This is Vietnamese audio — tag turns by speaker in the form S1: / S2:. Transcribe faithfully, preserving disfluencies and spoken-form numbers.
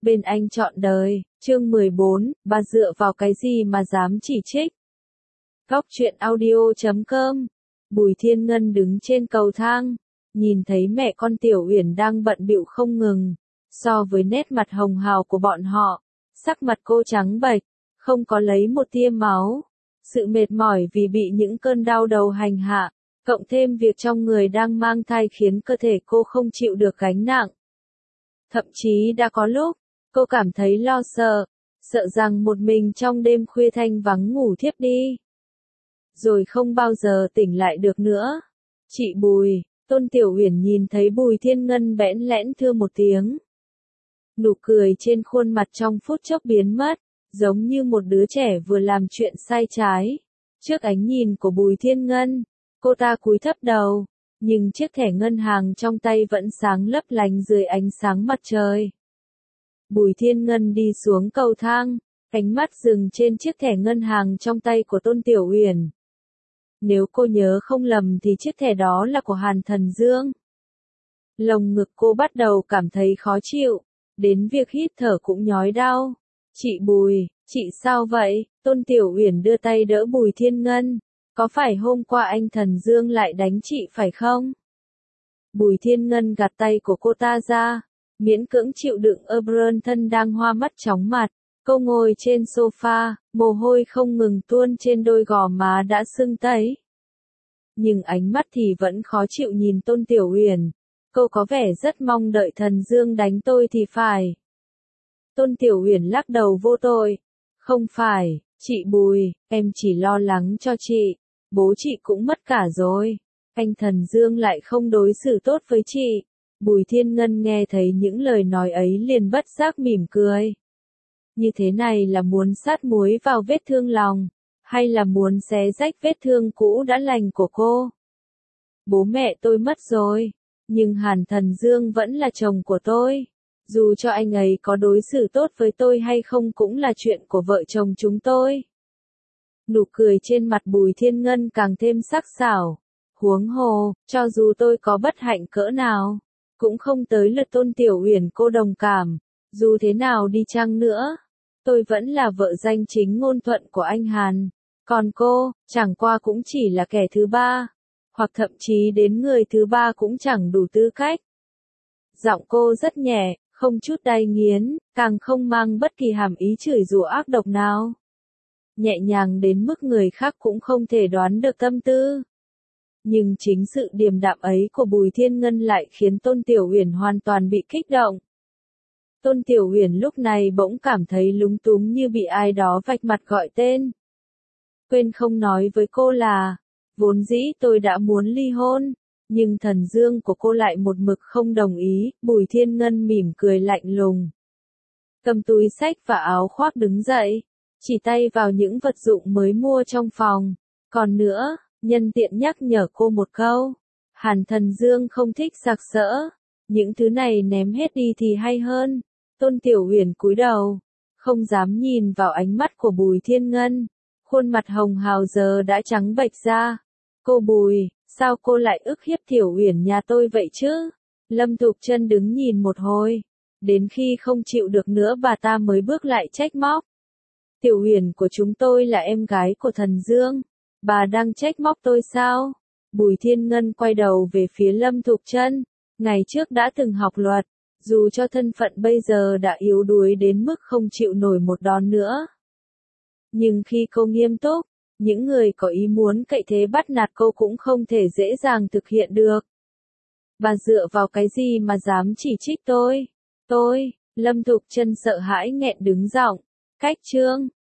S1: Bên anh trọn đời, chương mười bốn, bà dựa vào cái gì mà dám chỉ trích? Góc truyện audio chấm com. Bùi Thiên Ngân đứng trên cầu thang, nhìn thấy mẹ con Tiểu Uyển đang bận bịu không ngừng. So với nét mặt hồng hào của bọn họ, sắc mặt cô trắng bệch, không có lấy một tia máu. Sự mệt mỏi vì bị những cơn đau đầu hành hạ, cộng thêm việc trong người đang mang thai khiến cơ thể cô không chịu được gánh nặng. Thậm chí đã có lúc, cô cảm thấy lo sợ, sợ rằng một mình trong đêm khuya thanh vắng ngủ thiếp đi. Rồi không bao giờ tỉnh lại được nữa. Chị Bùi, Tôn Tiểu Uyển nhìn thấy Bùi Thiên Ngân bẽn lẽn thưa một tiếng. Nụ cười trên khuôn mặt trong phút chốc biến mất, giống như một đứa trẻ vừa làm chuyện sai trái. Trước ánh nhìn của Bùi Thiên Ngân, cô ta cúi thấp đầu, nhưng chiếc thẻ ngân hàng trong tay vẫn sáng lấp lánh dưới ánh sáng mặt trời. Bùi Thiên Ngân đi xuống cầu thang, ánh mắt dừng trên chiếc thẻ ngân hàng trong tay của Tôn Tiểu Uyển. Nếu cô nhớ không lầm thì chiếc thẻ đó là của Hàn Thần Dương. Lồng ngực cô bắt đầu cảm thấy khó chịu, đến việc hít thở cũng nhói đau. Chị Bùi, chị sao vậy? Tôn Tiểu Uyển đưa tay đỡ Bùi Thiên Ngân. Có phải hôm qua anh Thần Dương lại đánh chị phải không? Bùi Thiên Ngân gạt tay của cô ta ra, miễn cưỡng chịu đựng Oberon thân đang hoa mắt chóng mặt. Cô ngồi trên sofa, mồ hôi không ngừng tuôn trên đôi gò má đã sưng tấy. Nhưng ánh mắt thì vẫn khó chịu nhìn Tôn Tiểu Uyển. Cô có vẻ rất mong đợi Thần Dương đánh tôi thì phải. Tôn Tiểu Uyển lắc đầu vô tội. Không phải, chị Bùi, em chỉ lo lắng cho chị. Bố chị cũng mất cả rồi. Anh Thần Dương lại không đối xử tốt với chị. Bùi Thiên Ngân nghe thấy những lời nói ấy liền bất giác mỉm cười. Như thế này là muốn sát muối vào vết thương lòng, hay là muốn xé rách vết thương cũ đã lành của cô? Bố mẹ tôi mất rồi, nhưng Hàn Thần Dương vẫn là chồng của tôi. Dù cho anh ấy có đối xử tốt với tôi hay không cũng là chuyện của vợ chồng chúng tôi. Nụ cười trên mặt Bùi Thiên Ngân càng thêm sắc sảo. Huống hồ, cho dù tôi có bất hạnh cỡ nào, cũng không tới lượt Tôn Tiểu Uyển cô đồng cảm. Dù thế nào đi chăng nữa, tôi vẫn là vợ danh chính ngôn thuận của anh Hàn. Còn cô, chẳng qua cũng chỉ là kẻ thứ ba, hoặc thậm chí đến người thứ ba cũng chẳng đủ tư cách. Giọng cô rất nhẹ, không chút đay nghiến, càng không mang bất kỳ hàm ý chửi rủa ác độc nào. Nhẹ nhàng đến mức người khác cũng không thể đoán được tâm tư. Nhưng chính sự điềm đạm ấy của Bùi Thiên Ngân lại khiến Tôn Tiểu Uyển hoàn toàn bị kích động. Tôn Tiểu Uyển lúc này bỗng cảm thấy lúng túng như bị ai đó vạch mặt gọi tên. Quên không nói với cô là, vốn dĩ tôi đã muốn ly hôn, nhưng Thần Dương của cô lại một mực không đồng ý. Bùi Thiên Ngân mỉm cười lạnh lùng, cầm túi xách và áo khoác đứng dậy, chỉ tay vào những vật dụng mới mua trong phòng. Còn nữa, nhân tiện nhắc nhở cô một câu, Hàn Thần Dương không thích sặc sỡ, những thứ này ném hết đi thì hay hơn. Tôn Tiểu Uyển cúi đầu, không dám nhìn vào ánh mắt của Bùi Thiên Ngân, khuôn mặt hồng hào giờ đã trắng bệch ra. Cô Bùi, sao cô lại ức hiếp Tiểu Uyển nhà tôi vậy chứ? Lâm Thục Trân đứng nhìn một hồi, đến khi không chịu được nữa bà ta mới bước lại trách móc. Tiểu Uyển của chúng tôi là em gái của Thần Dương, bà đang trách móc tôi sao? Bùi Thiên Ngân quay đầu về phía Lâm Thục Trân, ngày trước đã từng học luật, dù cho thân phận bây giờ đã yếu đuối đến mức không chịu nổi một đòn nữa. Nhưng khi cô nghiêm túc, những người có ý muốn cậy thế bắt nạt cô cũng không thể dễ dàng thực hiện được. Bà dựa vào cái gì mà dám chỉ trích tôi? Tôi, Lâm Thục Trân sợ hãi nghẹn đứng giọng. Cách chương